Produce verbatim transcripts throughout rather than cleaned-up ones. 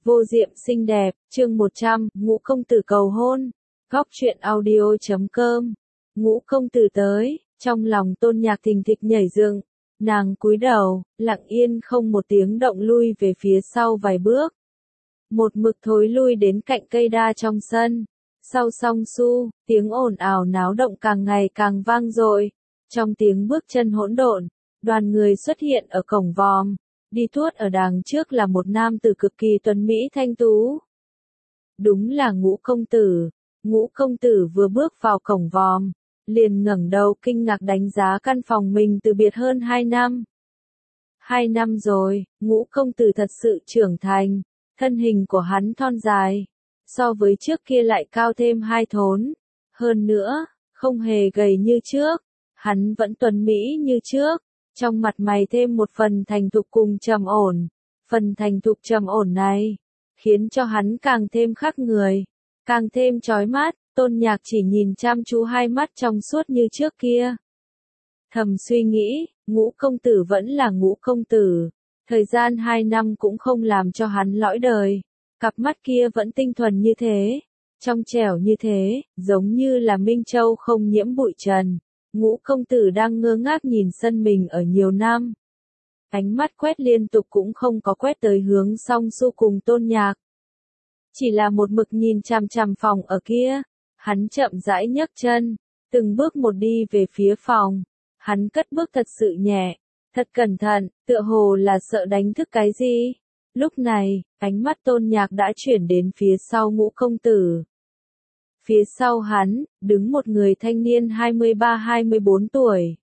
Vô diệm xinh đẹp, chương một trăm, Ngũ công tử cầu hôn. Góc truyện audio chấm com. Ngũ công tử tới, trong lòng Tôn Nhạc thình thịch nhảy dựng, nàng cúi đầu, lặng yên không một tiếng động lui về phía sau vài bước. Một mực thối lui đến cạnh cây đa trong sân. Sau song su, tiếng ồn ào náo động càng ngày càng vang dội. Trong tiếng bước chân hỗn độn, đoàn người xuất hiện ở cổng vòm. Đi tuốt ở đằng trước là một nam tử cực kỳ tuấn mỹ thanh tú. Đúng là Ngũ công tử. Ngũ công tử vừa bước vào cổng vòm, liền ngẩng đầu kinh ngạc đánh giá căn phòng mình từ biệt hơn hai năm. Hai năm rồi, Ngũ công tử thật sự trưởng thành, thân hình của hắn thon dài, so với trước kia lại cao thêm hai thốn. Hơn nữa, không hề gầy như trước, hắn vẫn tuấn mỹ như trước. Trong mặt mày thêm một phần thành thục cùng trầm ổn, phần thành thục trầm ổn này, khiến cho hắn càng thêm khác người, càng thêm chói mắt. Tôn Nhạc chỉ nhìn chăm chú hai mắt trong suốt như trước kia. Thầm suy nghĩ, Ngũ công tử vẫn là Ngũ công tử, thời gian hai năm cũng không làm cho hắn lõi đời, cặp mắt kia vẫn tinh thuần như thế, trong trẻo như thế, giống như là Minh Châu không nhiễm bụi trần. Ngũ công tử đang ngơ ngác nhìn sân mình ở nhiều năm. Ánh mắt quét liên tục cũng không có quét tới hướng Song Su cùng Tôn Nhạc. Chỉ là một mực nhìn chằm chằm phòng ở kia. Hắn chậm rãi nhấc chân, từng bước một đi về phía phòng. Hắn cất bước thật sự nhẹ, thật cẩn thận, tựa hồ là sợ đánh thức cái gì. Lúc này, ánh mắt Tôn Nhạc đã chuyển đến phía sau Ngũ công tử. Phía sau hắn, đứng một người thanh niên hai mươi ba hai mươi bốn tuổi.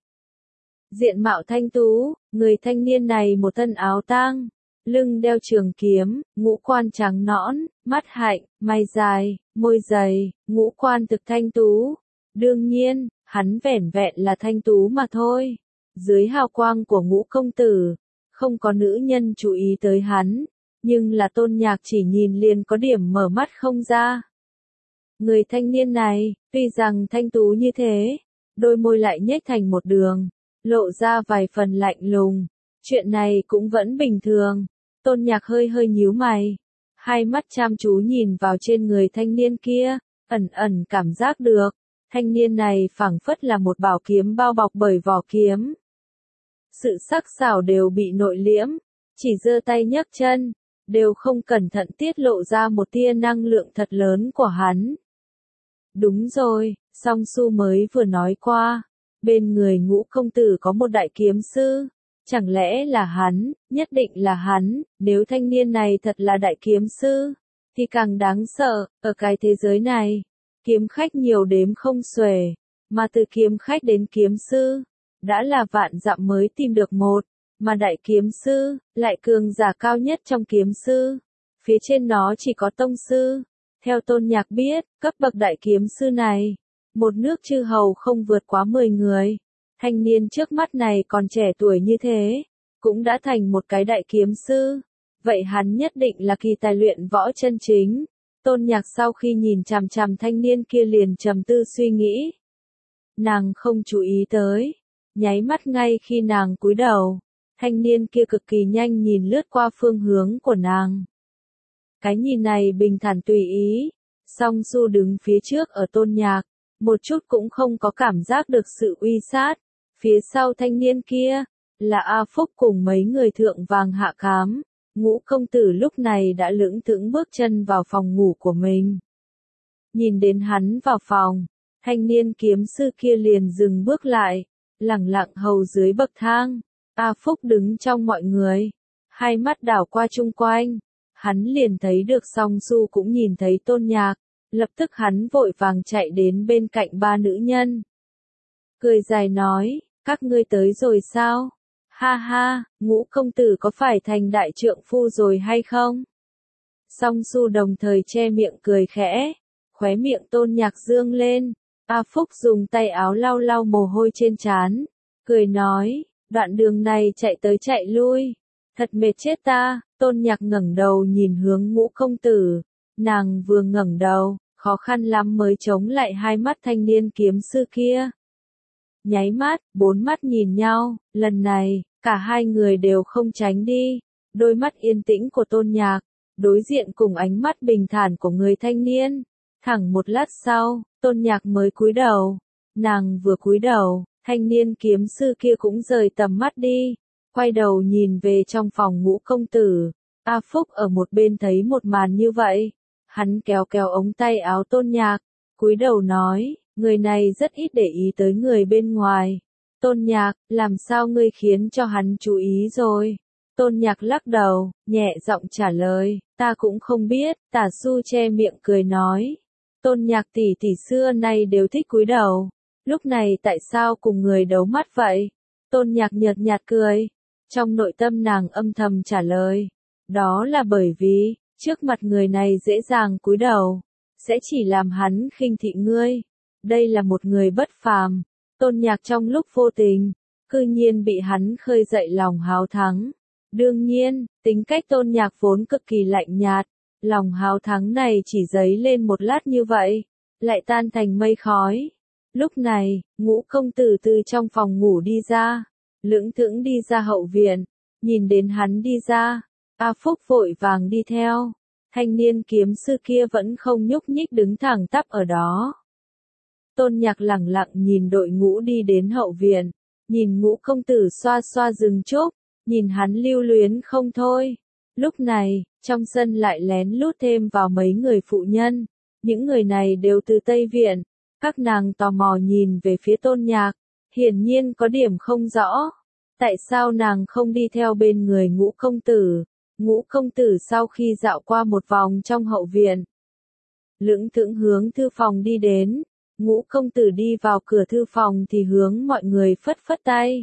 Diện mạo thanh tú, người thanh niên này một thân áo tang, lưng đeo trường kiếm, ngũ quan trắng nõn, mắt hạnh, mày dài, môi dày, ngũ quan thực thanh tú. Đương nhiên, hắn vẻn vẹn là thanh tú mà thôi. Dưới hào quang của Ngũ công tử, không có nữ nhân chú ý tới hắn, nhưng là Tôn Nhạc chỉ nhìn liền có điểm mở mắt không ra. Người thanh niên này, tuy rằng thanh tú như thế, đôi môi lại nhếch thành một đường, lộ ra vài phần lạnh lùng. Chuyện này cũng vẫn bình thường. Tôn Nhạc hơi hơi nhíu mày, hai mắt chăm chú nhìn vào trên người thanh niên kia, ẩn ẩn cảm giác được, thanh niên này phảng phất là một bảo kiếm bao bọc bởi vỏ kiếm. Sự sắc sảo đều bị nội liễm, chỉ giơ tay nhấc chân, đều không cẩn thận tiết lộ ra một tia năng lượng thật lớn của hắn. Đúng rồi, Song Su mới vừa nói qua, bên người Ngũ công tử có một đại kiếm sư, chẳng lẽ là hắn, nhất định là hắn. Nếu thanh niên này thật là đại kiếm sư, thì càng đáng sợ. Ở cái thế giới này, kiếm khách nhiều đếm không xuể, mà từ kiếm khách đến kiếm sư, đã là vạn dặm mới tìm được một, mà đại kiếm sư, lại cường giả cao nhất trong kiếm sư, phía trên nó chỉ có tông sư. Theo Tôn Nhạc biết, cấp bậc đại kiếm sư này, một nước chư hầu không vượt quá mười người. Thanh niên trước mắt này còn trẻ tuổi như thế, cũng đã thành một cái đại kiếm sư. Vậy hắn nhất định là kỳ tài luyện võ chân chính. Tôn Nhạc sau khi nhìn chằm chằm thanh niên kia liền trầm tư suy nghĩ. Nàng không chú ý tới, nháy mắt ngay khi nàng cúi đầu, thanh niên kia cực kỳ nhanh nhìn lướt qua phương hướng của nàng. Cái nhìn này bình thản tùy ý, Song Su đứng phía trước ở Tôn Nhạc, một chút cũng không có cảm giác được sự uy sát. Phía sau thanh niên kia, là A Phúc cùng mấy người thượng vàng hạ cám. Ngũ công tử lúc này đã lững thững bước chân vào phòng ngủ của mình. Nhìn đến hắn vào phòng, thanh niên kiếm sư kia liền dừng bước lại, lẳng lặng hầu dưới bậc thang. A Phúc đứng trong mọi người, hai mắt đảo qua chung quanh. Hắn liền thấy được Song Su cũng nhìn thấy Tôn Nhạc, lập tức hắn vội vàng chạy đến bên cạnh ba nữ nhân. Cười dài nói, các ngươi tới rồi sao? Ha ha, Ngũ công tử có phải thành đại trượng phu rồi hay không? Song Su đồng thời che miệng cười khẽ, khóe miệng Tôn Nhạc dương lên. A Phúc dùng tay áo lau lau mồ hôi trên trán, cười nói, đoạn đường này chạy tới chạy lui, thật mệt chết ta. Tôn Nhạc ngẩng đầu nhìn hướng Ngũ công tử, nàng vừa ngẩng đầu, khó khăn lắm mới chống lại hai mắt thanh niên kiếm sư kia. Nháy mắt, bốn mắt nhìn nhau, lần này, cả hai người đều không tránh đi. Đôi mắt yên tĩnh của Tôn Nhạc, đối diện cùng ánh mắt bình thản của người thanh niên. Thẳng một lát sau, Tôn Nhạc mới cúi đầu. Nàng vừa cúi đầu, thanh niên kiếm sư kia cũng rời tầm mắt đi, quay đầu nhìn về trong phòng Ngũ công tử. A Phúc ở một bên thấy một màn như vậy, hắn kéo kéo ống tay áo Tôn Nhạc, cúi đầu nói, người này rất ít để ý tới người bên ngoài. Tôn Nhạc, làm sao ngươi khiến cho hắn chú ý rồi? Tôn Nhạc lắc đầu, nhẹ giọng trả lời, ta cũng không biết. Tả Xu che miệng cười nói, Tôn Nhạc tỷ tỷ xưa nay đều thích cúi đầu, lúc này tại sao cùng người đấu mắt vậy? Tôn Nhạc nhợt nhạt cười, trong nội tâm nàng âm thầm trả lời, đó là bởi vì, trước mặt người này dễ dàng cúi đầu, sẽ chỉ làm hắn khinh thị ngươi. Đây là một người bất phàm. Tôn Nhạc trong lúc vô tình, cư nhiên bị hắn khơi dậy lòng háo thắng. Đương nhiên, tính cách Tôn Nhạc vốn cực kỳ lạnh nhạt, lòng háo thắng này chỉ dấy lên một lát như vậy, lại tan thành mây khói. Lúc này, Ngũ công tử từ trong phòng ngủ đi ra, lững thững đi ra hậu viện, nhìn đến hắn đi ra, A Phúc vội vàng đi theo. Thanh niên kiếm sư kia vẫn không nhúc nhích đứng thẳng tắp ở đó. Tôn Nhạc lẳng lặng nhìn đội ngũ đi đến hậu viện, nhìn Ngũ công tử xoa xoa rừng trúc, nhìn hắn lưu luyến không thôi. Lúc này, trong sân lại lén lút thêm vào mấy người phụ nhân, những người này đều từ Tây Viện, các nàng tò mò nhìn về phía Tôn Nhạc, hiển nhiên có điểm không rõ. Tại sao nàng không đi theo bên người Ngũ công tử? Ngũ công tử sau khi dạo qua một vòng trong hậu viện, lững thững hướng thư phòng đi đến. Ngũ công tử đi vào cửa thư phòng thì hướng mọi người phất phất tay,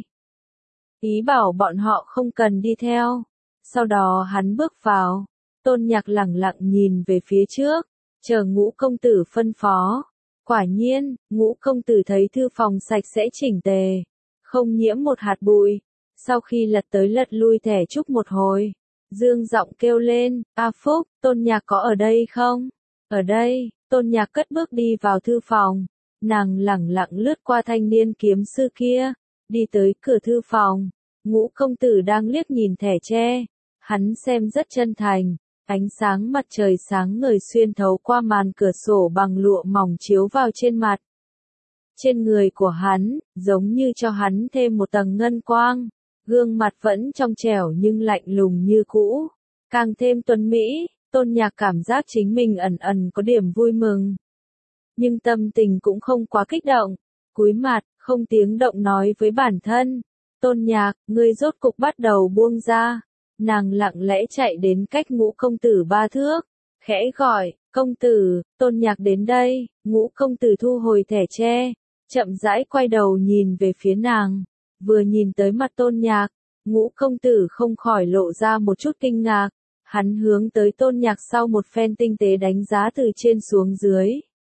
ý bảo bọn họ không cần đi theo. Sau đó hắn bước vào. Tôn Nhạc lẳng lặng nhìn về phía trước, chờ Ngũ công tử phân phó. Quả nhiên, Ngũ công tử thấy thư phòng sạch sẽ chỉnh tề, không nhiễm một hạt bụi. Sau khi lật tới lật lui thẻ chúc một hồi, dương giọng kêu lên, A Phúc, Tôn Nhạc có ở đây không? Ở đây. Tôn Nhạc cất bước đi vào thư phòng, nàng lẳng lặng lướt qua thanh niên kiếm sư kia, đi tới cửa thư phòng. Ngũ công tử đang liếc nhìn thẻ tre, hắn xem rất chân thành, ánh sáng mặt trời sáng ngời xuyên thấu qua màn cửa sổ bằng lụa mỏng chiếu vào trên mặt. Trên người của hắn, giống như cho hắn thêm một tầng ngân quang, gương mặt vẫn trong trẻo nhưng lạnh lùng như cũ, càng thêm tuấn mỹ. Tôn Nhạc cảm giác chính mình ẩn ẩn có điểm vui mừng, nhưng tâm tình cũng không quá kích động, cúi mặt, không tiếng động nói với bản thân, Tôn Nhạc, ngươi rốt cục bắt đầu buông ra. Nàng lặng lẽ chạy đến cách Ngũ công tử ba thước, khẽ gọi, công tử. Tôn Nhạc đến đây. Ngũ công tử thu hồi thẻ tre, chậm rãi quay đầu nhìn về phía nàng, vừa nhìn tới mặt Tôn Nhạc, Ngũ công tử không khỏi lộ ra một chút kinh ngạc. Hắn hướng tới Tôn Nhạc sau một phen tinh tế đánh giá từ trên xuống dưới,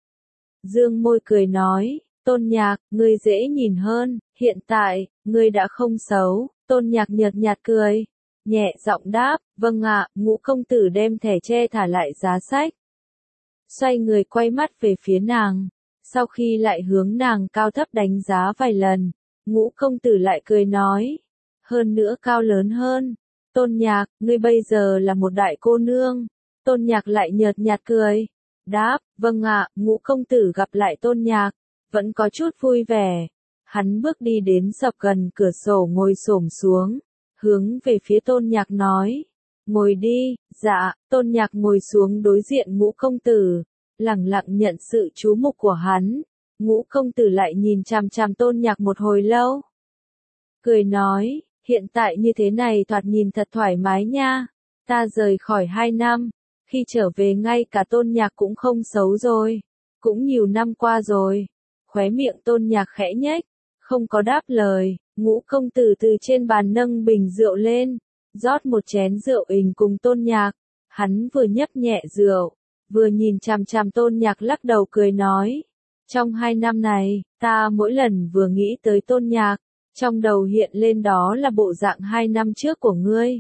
dương môi cười nói, Tôn Nhạc, ngươi dễ nhìn hơn, hiện tại, ngươi đã không xấu. Tôn Nhạc nhợt nhạt cười, nhẹ giọng đáp, vâng ạ. Ngũ công tử đem thẻ tre thả lại giá sách, xoay người quay mắt về phía nàng, sau khi lại hướng nàng cao thấp đánh giá vài lần, Ngũ công tử lại cười nói, hơn nữa cao lớn hơn. Tôn Nhạc, ngươi bây giờ là một đại cô nương. Tôn Nhạc lại nhợt nhạt cười, đáp, vâng ạ. Ngũ công tử gặp lại Tôn Nhạc, vẫn có chút vui vẻ. Hắn bước đi đến sập gần cửa sổ ngồi xổm xuống, hướng về phía Tôn Nhạc nói, ngồi đi. Dạ. Tôn Nhạc ngồi xuống đối diện Ngũ công tử, lẳng lặng nhận sự chú mục của hắn. Ngũ công tử lại nhìn chằm chằm Tôn Nhạc một hồi lâu, cười nói, hiện tại như thế này thoạt nhìn thật thoải mái nha. Ta rời khỏi hai năm, khi trở về ngay cả Tôn Nhạc cũng không xấu rồi. Cũng nhiều năm qua rồi. Khóe miệng Tôn Nhạc khẽ nhếch, không có đáp lời. Ngũ công tử từ trên bàn nâng bình rượu lên, rót một chén rượu ình cùng Tôn Nhạc. Hắn vừa nhấp nhẹ rượu, vừa nhìn chằm chằm Tôn Nhạc lắc đầu cười nói, trong hai năm này, ta mỗi lần vừa nghĩ tới Tôn Nhạc, trong đầu hiện lên đó là bộ dạng hai năm trước của ngươi.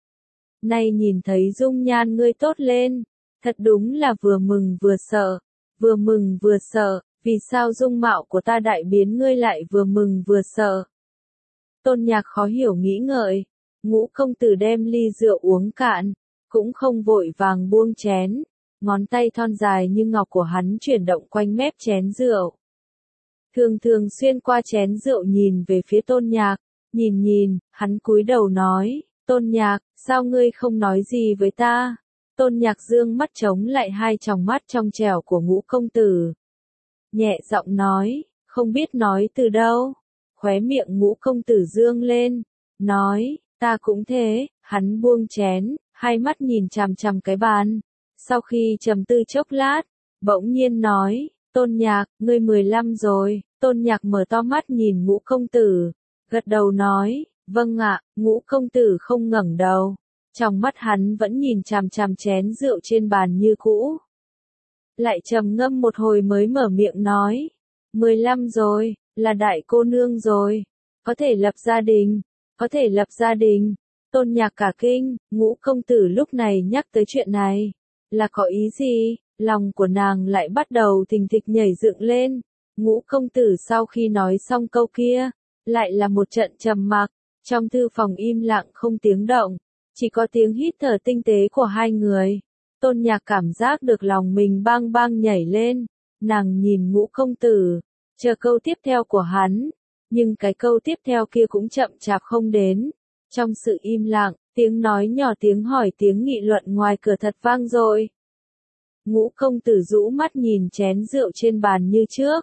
Nay nhìn thấy dung nhan ngươi tốt lên, thật đúng là vừa mừng vừa sợ, vừa mừng vừa sợ, vì sao dung mạo của ta đại biến ngươi lại vừa mừng vừa sợ? Tôn Nhạc khó hiểu nghĩ ngợi, Ngũ công tử đem ly rượu uống cạn, cũng không vội vàng buông chén, ngón tay thon dài như ngọc của hắn chuyển động quanh mép chén rượu. Thường thường xuyên qua chén rượu nhìn về phía Tôn Nhạc, nhìn nhìn, hắn cúi đầu nói, Tôn Nhạc, sao ngươi không nói gì với ta? Tôn Nhạc dương mắt chống lại hai tròng mắt trong trẻo của Ngũ công tử. Nhẹ giọng nói, không biết nói từ đâu. Khóe miệng Ngũ công tử dương lên, nói, ta cũng thế. Hắn buông chén, hai mắt nhìn chằm chằm cái bàn. Sau khi trầm tư chốc lát, bỗng nhiên nói, Tôn Nhạc, ngươi mười lăm rồi. Tôn Nhạc mở to mắt nhìn Ngũ công tử, gật đầu nói, vâng ạ. Ngũ công tử không ngẩng đầu, trong mắt hắn vẫn nhìn chằm chằm chén rượu trên bàn như cũ. Lại trầm ngâm một hồi mới mở miệng nói, mười lăm rồi, là đại cô nương rồi, có thể lập gia đình, có thể lập gia đình. Tôn Nhạc cả kinh, Ngũ công tử lúc này nhắc tới chuyện này, là có ý gì? Lòng của nàng lại bắt đầu thình thịch nhảy dựng lên. Ngũ công tử sau khi nói xong câu kia, lại là một trận trầm mặc, trong thư phòng im lặng không tiếng động, chỉ có tiếng hít thở tinh tế của hai người. Tôn Nhạc cảm giác được lòng mình bang bang nhảy lên, nàng nhìn Ngũ công tử, chờ câu tiếp theo của hắn, nhưng cái câu tiếp theo kia cũng chậm chạp không đến. Trong sự im lặng, tiếng nói nhỏ tiếng hỏi tiếng nghị luận ngoài cửa thật vang dội. Ngũ công tử rũ mắt nhìn chén rượu trên bàn như trước.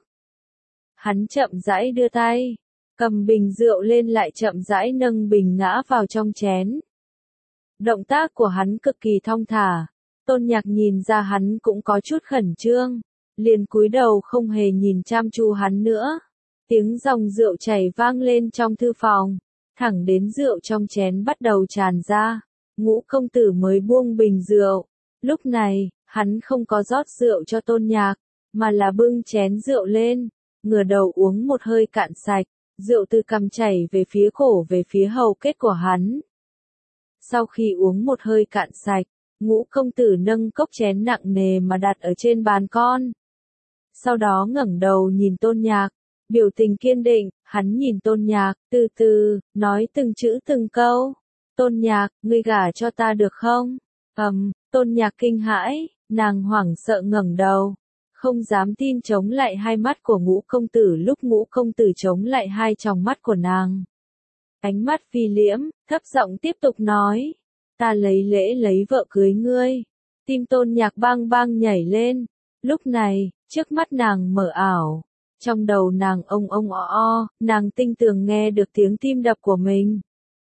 Hắn chậm rãi đưa tay, cầm bình rượu lên lại chậm rãi nâng bình ngã vào trong chén. Động tác của hắn cực kỳ thong thả, Tôn Nhạc nhìn ra hắn cũng có chút khẩn trương, liền cúi đầu không hề nhìn chăm chú hắn nữa. Tiếng dòng rượu chảy vang lên trong thư phòng, thẳng đến rượu trong chén bắt đầu tràn ra, Ngũ công tử mới buông bình rượu. Lúc này, hắn không có rót rượu cho Tôn Nhạc, mà là bưng chén rượu lên, ngửa đầu uống một hơi cạn sạch, rượu từ cằm chảy về phía cổ về phía hầu kết của hắn. Sau khi uống một hơi cạn sạch, Ngũ công tử nâng cốc chén nặng nề mà đặt ở trên bàn con. Sau đó ngẩng đầu nhìn Tôn Nhạc, biểu tình kiên định, hắn nhìn Tôn Nhạc, từ từ, nói từng chữ từng câu. Tôn Nhạc, ngươi gả cho ta được không? Ầm, Tôn Nhạc kinh hãi, nàng hoảng sợ ngẩng đầu, không dám tin chống lại hai mắt của Ngũ công tử lúc Ngũ công tử chống lại hai tròng mắt của nàng. Ánh mắt phi liễm, thấp giọng tiếp tục nói, ta lấy lễ lấy vợ cưới ngươi. Tim Tôn Nhạc bang bang nhảy lên, lúc này, trước mắt nàng mở ảo, trong đầu nàng ông ông o o, nàng tinh tường nghe được tiếng tim đập của mình.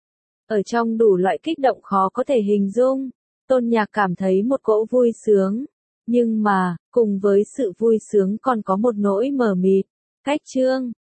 Ở trong đủ loại kích động khó có thể hình dung, Tôn Nhạc cảm thấy một cỗ vui sướng, nhưng mà, cùng với sự vui sướng còn có một nỗi mờ mịt. Cách chương